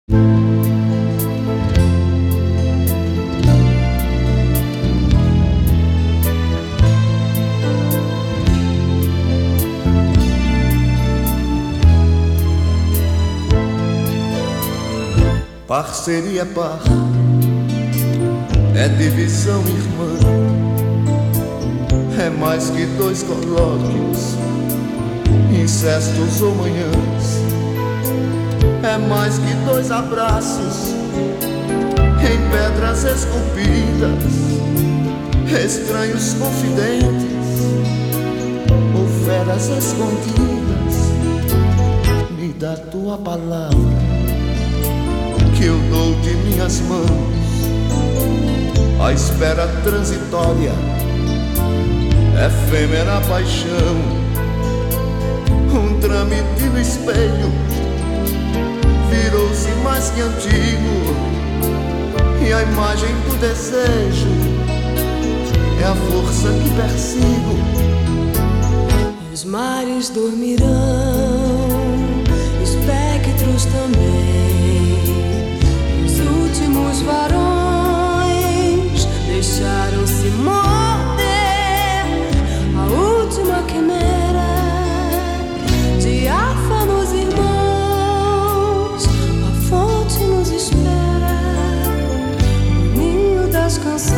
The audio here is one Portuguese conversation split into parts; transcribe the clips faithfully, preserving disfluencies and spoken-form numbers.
Parceria par é divisão irmã, é mais que dois colóquios, incestos ou manhãs, é mais que dois abraços em pedras esculpidas, estranhos confidentes ou feras escondidas. Me dá tua palavra que eu dou de minhas mãos, a espera transitória, efêmera paixão, um trâmite no espelho, virou-se mais que antigo, e a imagem do desejo é a força que persigo. Os mares dormirão, espectros também. Os varões deixaram-se morder, a última quimera, diáfanos irmãos, a fonte nos espera, o ninho das canções,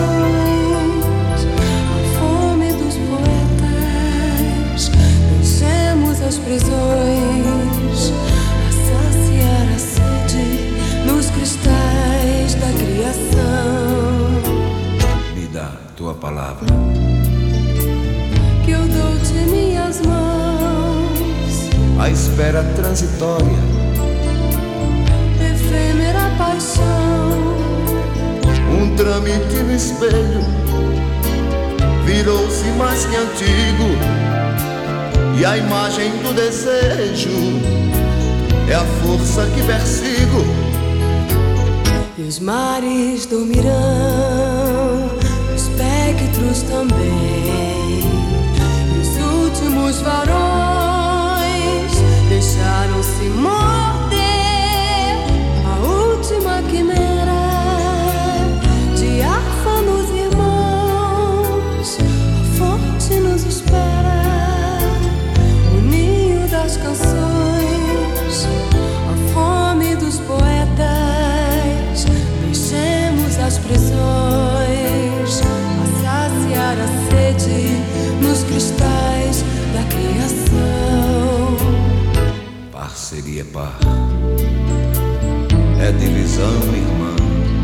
a fome dos poetas, deixemos as prisões, a saciar a sede nos cristais da criação. Me dá tua palavra que eu dou de minhas mãos, a espera transitória, efêmera paixão, um trâmite no espelho, virou-se mais que antigo, e a imagem do desejo é a força que persigo. E os mares dormirão, espectros também, e os últimos varões deixaram-se morder, a última quimera, diáfanos irmãos, a fonte nos espera, o ninho das canções, a fome dos poetas, as prisões, a saciar a sede nos cristais da criação. Parceria par é divisão irmã,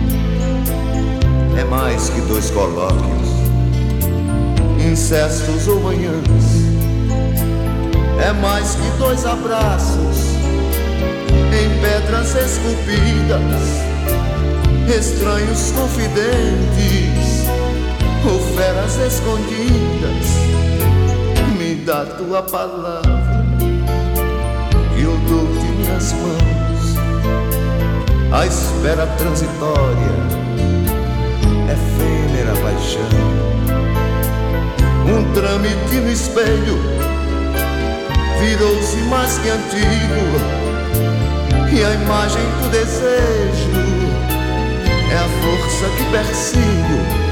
é mais que dois colóquios, incestos ou manhãs, é mais que dois abraços em pedras esculpidas, estranhos confidentes ou feras escondidas. Me dá tua palavra que eu dou de minhas mãos, a espera transitória, efêmera paixão, um trâmite no espelho, virou-se mais que antigo, e a imagem do desejo é a força que persigo.